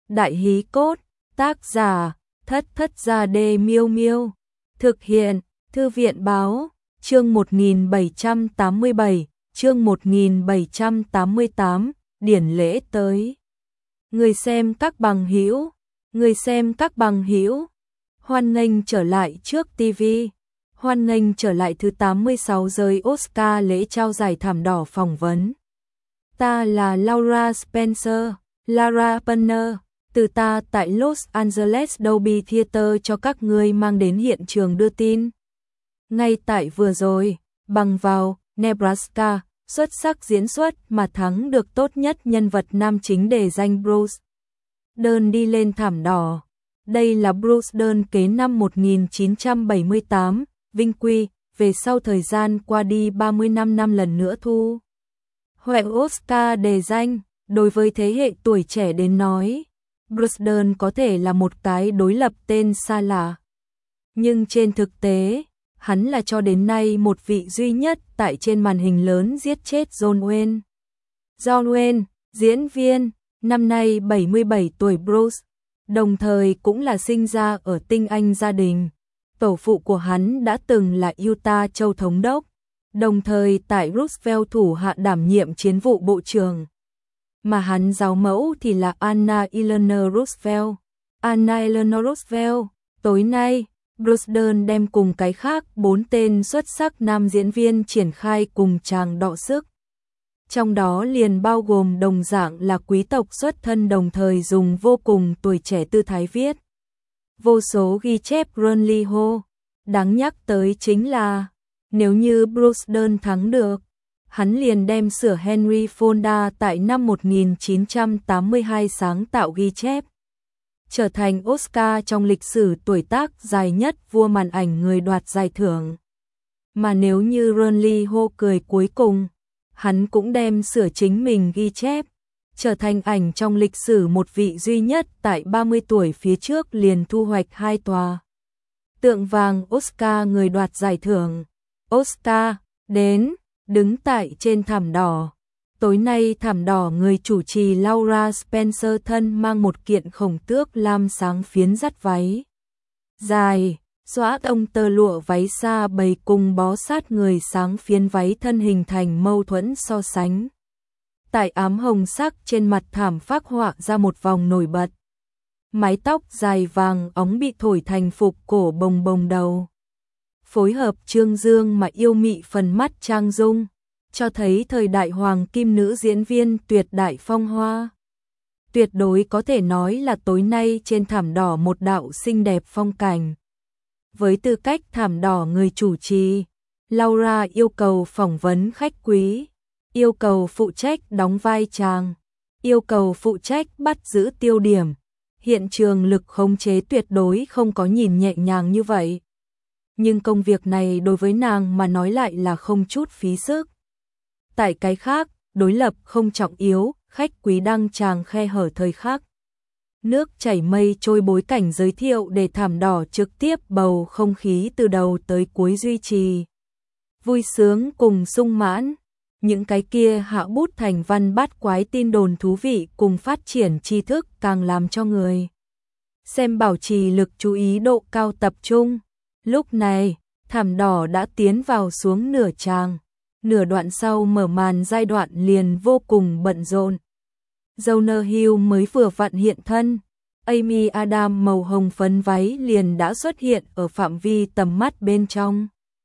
Đại hí cốt, tác giả, Thất Thất Gia Đê Miêu Miêu. Thực hiện, Thư viện báo, chương 1787, chương 1788, điển lễ tới. Người xem các bằng hữu, hoan nghênh trở lại trước TV, hoan nghênh trở lại thứ 86 giới Oscar lễ trao giải thảm đỏ phỏng vấn. Ta là Laura Spencer, Lara Penner, từ ta tại Los Angeles Dolby Theater cho các ngươi mang đến hiện trường đưa tin. Ngay tại vừa rồi, bằng vào Nebraska, xuất sắc diễn xuất mà thắng được tốt nhất nhân vật nam chính để danh Bruce Dern đi lên thảm đỏ. Đây là Bruce Dern kế năm 1978, vinh quy, về sau thời gian qua đi 35 năm lần nữa thu hoạch Oscar đề danh. Đối với thế hệ tuổi trẻ đến nói, Bruce Dern có thể là một cái đối lập tên xa lạ. Nhưng trên thực tế, hắn là cho đến nay một vị duy nhất tại trên màn hình lớn giết chết John Wayne. John Wayne, diễn viên, năm nay 77 tuổi Bruce, đồng thời cũng là sinh ra ở tinh Anh gia đình. Tổ phụ của hắn đã từng là Utah Châu Thống đốc, đồng thời tại Roosevelt thủ hạ đảm nhiệm chiến vụ bộ trưởng. Mà hắn giáo mẫu thì là Anna Eleanor Roosevelt. Anna Eleanor Roosevelt, tối nay, Bruce Dern đem cùng cái khác 4 tên xuất sắc nam diễn viên triển khai cùng chàng đọ sức. Trong đó liền bao gồm đồng dạng là quý tộc xuất thân đồng thời dùng vô cùng tuổi trẻ tư thái viết vô số ghi chép Runley Ho. Đáng nhắc tới chính là, nếu như Bruce Dern thắng được, hắn liền đem sửa Henry Fonda tại năm 1982 sáng tạo ghi chép, trở thành Oscar trong lịch sử tuổi tác dài nhất vua màn ảnh người đoạt giải thưởng. Mà nếu như Runley Ho cười cuối cùng, hắn cũng đem sửa chính mình ghi chép, trở thành ảnh trong lịch sử một vị duy nhất tại 30 tuổi phía trước liền thu hoạch 2 tòa tượng vàng Oscar người đoạt giải thưởng. Oscar đến, đứng tại trên thảm đỏ. Tối nay thảm đỏ người chủ trì Laura Spencer thân mang một kiện khổng tước lam sáng phiến dắt váy dài, xõa tông tơ lụa váy xa bầy cùng bó sát người sáng phiến váy thân hình thành mâu thuẫn so sánh. Tại ám hồng sắc trên mặt thảm phác họa ra một vòng nổi bật. Mái tóc dài vàng óng bị thổi thành phục cổ bồng bồng đầu. Phối hợp trương dương mà yêu mị phần mắt trang dung, cho thấy thời đại hoàng kim nữ diễn viên tuyệt đại phong hoa. Tuyệt đối có thể nói là tối nay trên thảm đỏ một đạo xinh đẹp phong cảnh. Với tư cách thảm đỏ người chủ trì, Laura yêu cầu phỏng vấn khách quý, yêu cầu phụ trách đóng vai chàng, yêu cầu phụ trách bắt giữ tiêu điểm. Hiện trường lực khống chế tuyệt đối không có nhìn nhẹ nhàng như vậy. Nhưng công việc này đối với nàng mà nói lại là không chút phí sức. Tại cái khác, đối lập không trọng yếu, khách quý đăng tràng khe hở thời khắc. Nước chảy mây trôi bối cảnh giới thiệu để thảm đỏ trực tiếp bầu không khí từ đầu tới cuối duy trì. Vui sướng cùng sung mãn, những cái kia hạ bút thành văn bát quái tin đồn thú vị cùng phát triển tri thức càng làm cho người xem bảo trì lực chú ý độ cao tập trung. Lúc này, thảm đỏ đã tiến vào xuống nửa tràng, nửa đoạn sau mở màn giai đoạn liền vô cùng bận rộn. Jonah Hill mới vừa vặn hiện thân, Amy Adams màu hồng phấn váy liền đã xuất hiện ở phạm vi tầm mắt bên trong.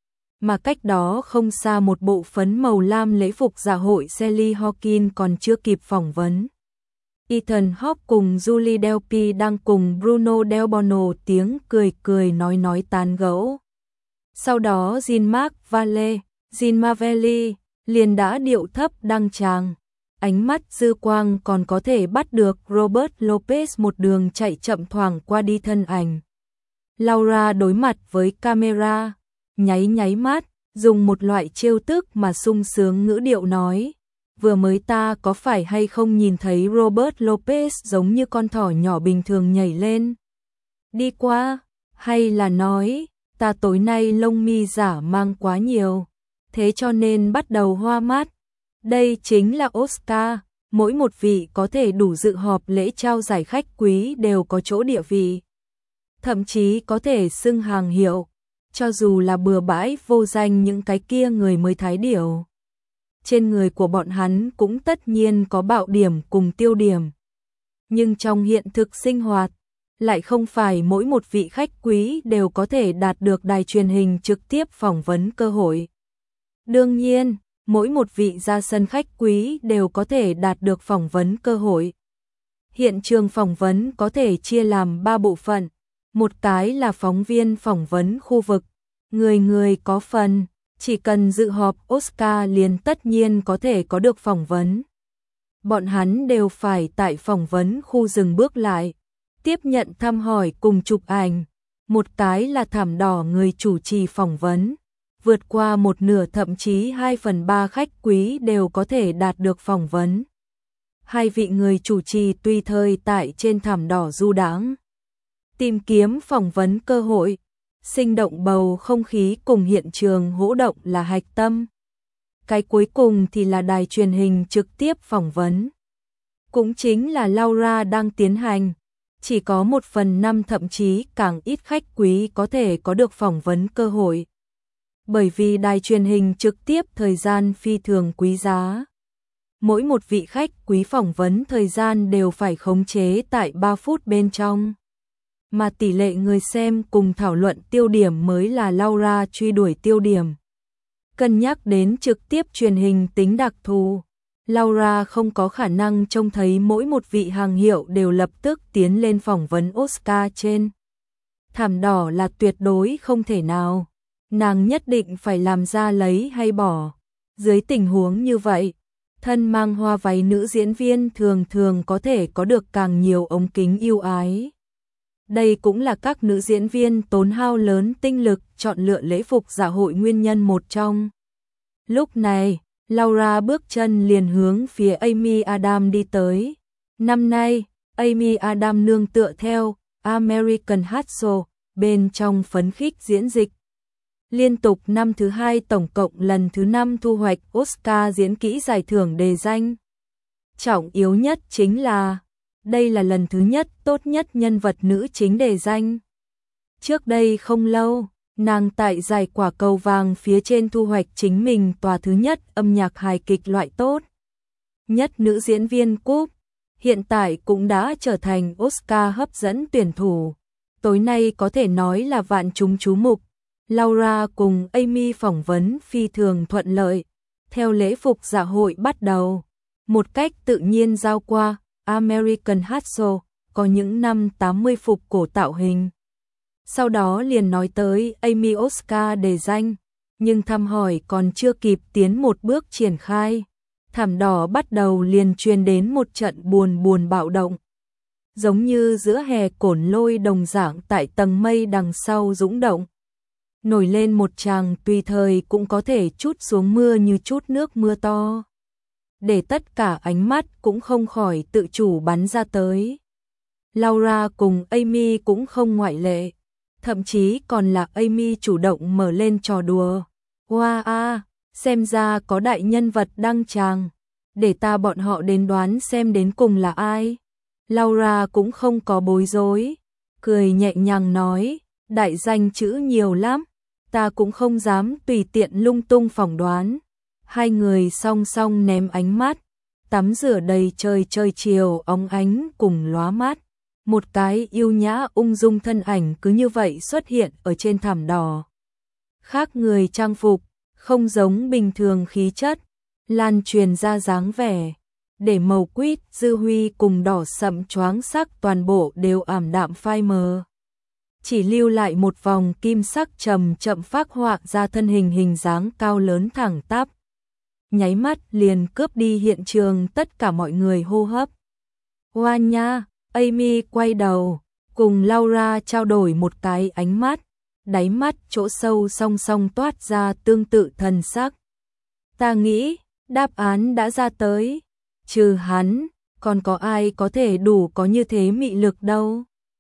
Mà cách đó không xa một bộ phấn màu lam lễ phục dạ hội Sally Hawkins còn chưa kịp phỏng vấn. Ethan Hawke cùng Julie Delpy đang cùng Bruno Del Bono tiếng cười nói tán gẫu. Sau đó Jean-Marc Valli liền đã điệu thấp đăng tràng. Ánh mắt dư quang còn có thể bắt được Robert Lopez một đường chạy chậm thoảng qua đi thân ảnh. Laura đối mặt với camera, nháy mắt, dùng một loại trêu tức mà sung sướng ngữ điệu nói. Vừa mới ta có phải hay không nhìn thấy Robert Lopez giống như con thỏ nhỏ bình thường nhảy lên đi qua, hay là nói, ta tối nay lông mi giả mang quá nhiều, thế cho nên bắt đầu hoa mắt. Đây chính là Oscar, mỗi một vị có thể đủ dự họp lễ trao giải khách quý đều có chỗ địa vị. Thậm chí có thể xưng hàng hiệu, cho dù là bừa bãi vô danh những cái kia người mới thái điểu. Trên người của bọn hắn cũng tất nhiên có bạo điểm cùng tiêu điểm. Nhưng trong hiện thực sinh hoạt, lại không phải mỗi một vị khách quý đều có thể đạt được đài truyền hình trực tiếp phỏng vấn cơ hội. Đương nhiên, mỗi một vị ra sân khách quý đều có thể đạt được phỏng vấn cơ hội. Hiện trường phỏng vấn có thể chia làm 3 bộ phận. Một cái là phóng viên phỏng vấn khu vực, người người có phần, chỉ cần dự họp Oscar liền tất nhiên có thể có được phỏng vấn. Bọn hắn đều phải tại phỏng vấn khu dừng bước lại, tiếp nhận thăm hỏi cùng chụp ảnh. Một cái là thảm đỏ người chủ trì phỏng vấn, vượt qua một nửa thậm chí 2/3 khách quý đều có thể đạt được phỏng vấn. Hai vị người chủ trì tùy thời tại trên thảm đỏ du đãng, tìm kiếm phỏng vấn cơ hội, sinh động bầu không khí cùng hiện trường hỗ động là hạch tâm. Cái cuối cùng thì là đài truyền hình trực tiếp phỏng vấn. Cũng chính là Laura đang tiến hành, chỉ có 1/5 thậm chí càng ít khách quý có thể có được phỏng vấn cơ hội. Bởi vì đài truyền hình trực tiếp thời gian phi thường quý giá. Mỗi một vị khách quý phỏng vấn thời gian đều phải khống chế tại 3 phút bên trong. Mà tỷ lệ người xem cùng thảo luận tiêu điểm mới là Laura truy đuổi tiêu điểm. Cân nhắc đến trực tiếp truyền hình tính đặc thù, Laura không có khả năng trông thấy mỗi một vị hàng hiệu đều lập tức tiến lên phỏng vấn Oscar trên thảm đỏ là tuyệt đối không thể nào. Nàng nhất định phải làm ra lấy hay bỏ. Dưới tình huống như vậy, thân mang hoa váy nữ diễn viên thường thường có thể có được càng nhiều ống kính yêu ái. Đây cũng là các nữ diễn viên tốn hao lớn tinh lực chọn lựa lễ phục dạ hội nguyên nhân một trong. Lúc này, Laura bước chân liền hướng phía Amy Adams đi tới. Năm nay, Amy Adams nương tựa theo American Hustle bên trong phấn khích diễn dịch. Liên tục năm thứ 2 tổng cộng lần thứ 5 thu hoạch Oscar diễn kỹ giải thưởng đề danh. Trọng yếu nhất chính là, đây là lần thứ nhất tốt nhất nhân vật nữ chính đề danh. Trước đây không lâu, nàng tại giải quả cầu vàng phía trên thu hoạch chính mình tòa thứ nhất âm nhạc hài kịch loại tốt nhất nữ diễn viên cúp, hiện tại cũng đã trở thành Oscar hấp dẫn tuyển thủ. Tối nay có thể nói là vạn chúng chú mục. Laura cùng Amy phỏng vấn phi thường thuận lợi. Theo lễ phục dạ hội bắt đầu, một cách tự nhiên giao qua American Hustle, có những năm 80 phục cổ tạo hình. Sau đó liền nói tới Amy Oscar đề danh, nhưng thăm hỏi còn chưa kịp tiến một bước triển khai. Thảm đỏ bắt đầu liền truyền đến một trận buồn bạo động. Giống như giữa hè cổn lôi đồng dạng tại tầng mây đằng sau dũng động. Nổi lên một tràng tùy thời cũng có thể trút xuống mưa như chút nước mưa to. Để tất cả ánh mắt cũng không khỏi tự chủ bắn ra tới. Laura cùng Amy cũng không ngoại lệ. Thậm chí còn là Amy chủ động mở lên trò đùa. Wow, xem ra có đại nhân vật đăng tràng. Để ta bọn họ đến đoán xem đến cùng là ai. Laura cũng không có bối rối. Cười nhẹ nhàng nói, đại danh chữ nhiều lắm. Ta cũng không dám tùy tiện lung tung phỏng đoán. Hai người song song ném ánh mắt. Tắm rửa đầy trời chiều óng ánh cùng lóa mắt. Một cái yêu nhã ung dung thân ảnh cứ như vậy xuất hiện ở trên thảm đỏ. Khác người trang phục, không giống bình thường khí chất, lan truyền ra dáng vẻ. Để màu quýt, dư huy cùng đỏ sậm choáng sắc toàn bộ đều ảm đạm phai mờ. Chỉ lưu lại một vòng kim sắc chậm phác họa ra thân hình hình dáng cao lớn thẳng tắp. Nháy mắt liền cướp đi hiện trường tất cả mọi người hô hấp. Hoa nha, Amy quay đầu, cùng Laura trao đổi một cái ánh mắt, đáy mắt chỗ sâu song song toát ra tương tự thần sắc. Ta nghĩ, đáp án đã ra tới, trừ hắn, còn có ai có thể đủ có như thế mị lực đâu.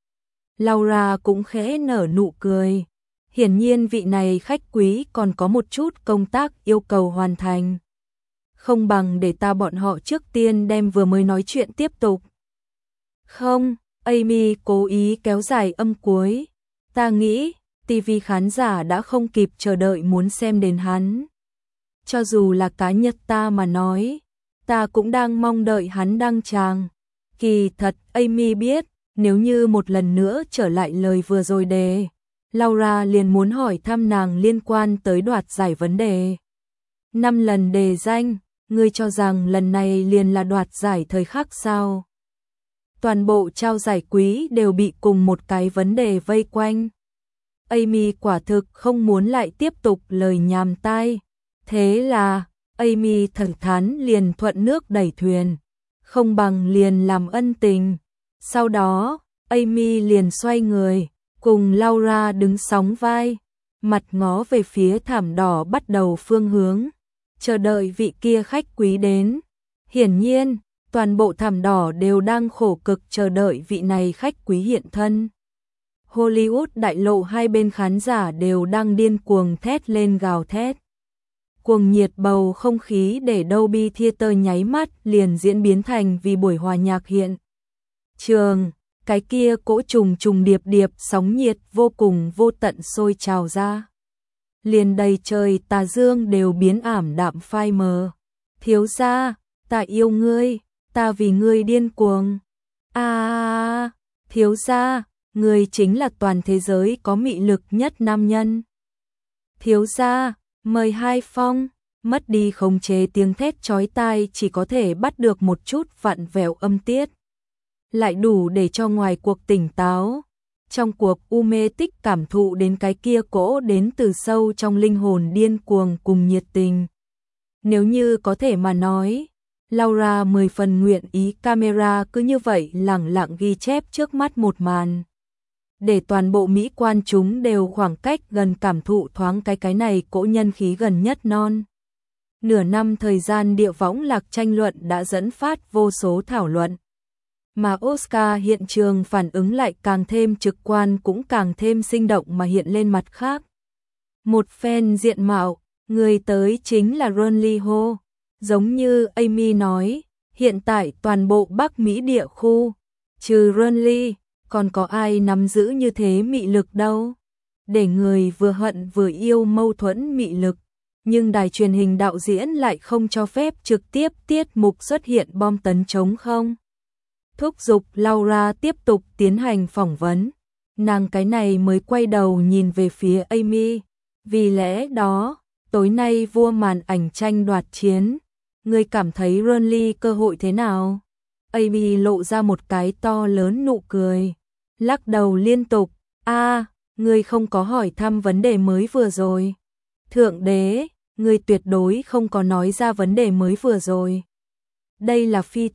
Laura cũng khẽ nở nụ cười. Hiển nhiên vị này khách quý còn có một chút công tác yêu cầu hoàn thành. không bằng để bọn họ trước tiên đem vừa mới nói chuyện tiếp tục. Không, Amy cố ý kéo dài âm cuối. Ta nghĩ, TV khán giả đã không kịp chờ đợi muốn xem đến hắn. Cho dù là cá nhân ta mà nói, ta cũng đang mong đợi hắn đăng tràng. Kỳ thật, Amy biết, nếu như một lần nữa trở lại lời vừa rồi đề, Laura liền muốn hỏi thăm nàng liên quan tới đoạt giải vấn đề. 5 lần đề danh, ngươi cho rằng lần này liền là đoạt giải thời khắc sao? Toàn bộ trao giải quý đều bị cùng một cái vấn đề vây quanh. Amy quả thực không muốn lại tiếp tục lời nhàm tai. Thế là, Amy thẳng thắn liền thuận nước đẩy thuyền, không bằng liền làm ân tình. Sau đó, Amy liền xoay người, cùng Laura đứng sóng vai, mặt ngó về phía thảm đỏ bắt đầu phương hướng, chờ đợi vị kia khách quý đến. Hiển nhiên, toàn bộ thảm đỏ đều đang khổ cực chờ đợi vị này khách quý hiện thân. Hollywood đại lộ hai bên khán giả đều đang điên cuồng thét lên gào thét. Cuồng nhiệt bầu không khí để Dolby Theater nháy mắt liền diễn biến thành vì buổi hòa nhạc hiện trường, cái kia cỗ trùng trùng điệp điệp sóng nhiệt vô cùng vô tận sôi trào ra. Liền đầy trời tà dương đều biến ảm đạm phai mờ. Thiếu gia, ta yêu ngươi, ta vì ngươi điên cuồng. Thiếu gia, ngươi chính là toàn thế giới có mị lực nhất nam nhân. Thiếu gia, mời hai phong. Mất đi khống chế tiếng thét chói tai chỉ có thể bắt được một chút vặn vẹo âm tiết, lại đủ để cho ngoài cuộc tỉnh táo. Trong cuộc u mê tích cảm thụ đến cái kia cỗ đến từ sâu trong linh hồn điên cuồng cùng nhiệt tình. Nếu như có thể mà nói, Laura 10 phần nguyện ý camera cứ như vậy lẳng lặng ghi chép trước mắt một màn, để toàn bộ Mỹ quan chúng đều khoảng cách gần cảm thụ thoáng cái này cỗ nhân khí gần nhất non. Nửa năm thời gian địa võng lạc tranh luận đã dẫn phát vô số thảo luận, mà Oscar hiện trường phản ứng lại càng thêm trực quan cũng càng thêm sinh động mà hiện lên mặt khác. Một fan diện mạo, người tới chính là Ron Lee Ho. Giống như Amy nói, hiện tại toàn bộ Bắc Mỹ địa khu, trừ Ron Lee, còn có ai nắm giữ như thế mị lực đâu. Để người vừa hận vừa yêu mâu thuẫn mị lực, nhưng đài truyền hình đạo diễn lại không cho phép trực tiếp tiết mục xuất hiện bom tấn trống không. Thúc giục Laura tiếp tục tiến hành phỏng vấn, nàng cái này mới quay đầu nhìn về phía Amy. Vì lẽ đó, tối nay vua màn ảnh tranh đoạt chiến, ngươi cảm thấy Ron Lee cơ hội thế nào? Amy lộ ra một cái to lớn nụ cười, lắc đầu liên tục. Ngươi không có hỏi thăm vấn đề mới vừa rồi. Thượng đế, ngươi tuyệt đối không có nói ra vấn đề mới vừa rồi. Đây là phi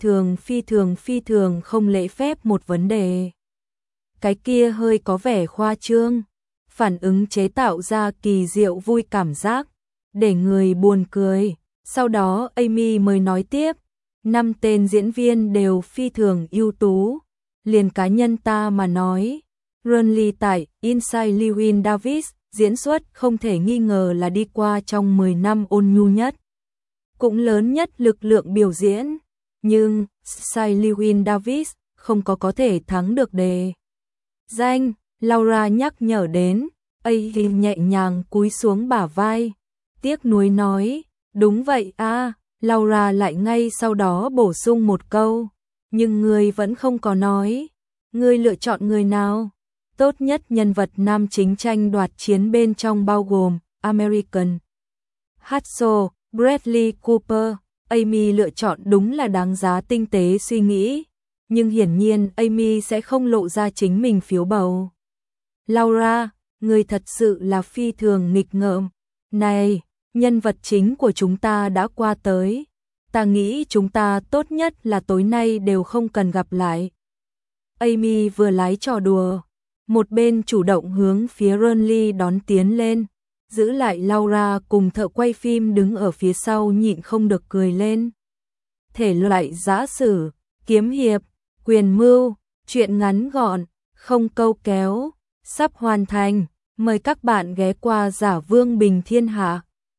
thường không lễ phép một vấn đề. Cái kia hơi có vẻ khoa trương, phản ứng chế tạo ra kỳ diệu vui cảm giác, để người buồn cười. Sau đó Amy mới nói tiếp, 5 tên diễn viên đều phi thường ưu tú. Liền cá nhân ta mà nói, Ron Lee tại Inside Llewyn Davis diễn xuất không thể nghi ngờ là đi qua trong 10 năm ôn nhu nhất, cũng lớn nhất lực lượng biểu diễn. Nhưng Inside Llewyn Davis không có thể thắng được đề danh. Laura nhắc nhở đến, Amy nhẹ nhàng cúi xuống bả vai, tiếc nuối nói, đúng vậy Laura lại ngay sau đó bổ sung một câu, nhưng ngươi vẫn không có nói, ngươi lựa chọn người nào? Tốt nhất nhân vật nam chính tranh đoạt chiến bên trong bao gồm American Hustle, Bradley Cooper. Amy lựa chọn đúng là đáng giá tinh tế suy nghĩ, nhưng hiển nhiên Amy sẽ không lộ ra chính mình phiếu bầu. Laura, ngươi thật sự là phi thường nghịch ngợm. Này, nhân vật chính của chúng ta đã qua tới. Ta nghĩ chúng ta tốt nhất là tối nay đều không cần gặp lại. Amy vừa lái trò đùa, một bên chủ động hướng phía Ron Lee đón tiến lên, giữ lại Laura cùng thợ quay phim đứng ở phía sau nhịn không được cười lên. Thể loại giã sử, kiếm hiệp, quyền mưu, truyện ngắn gọn, không câu kéo, sắp hoàn thành. Mời các bạn ghé qua Giả Vương Bình Thiên Hạ.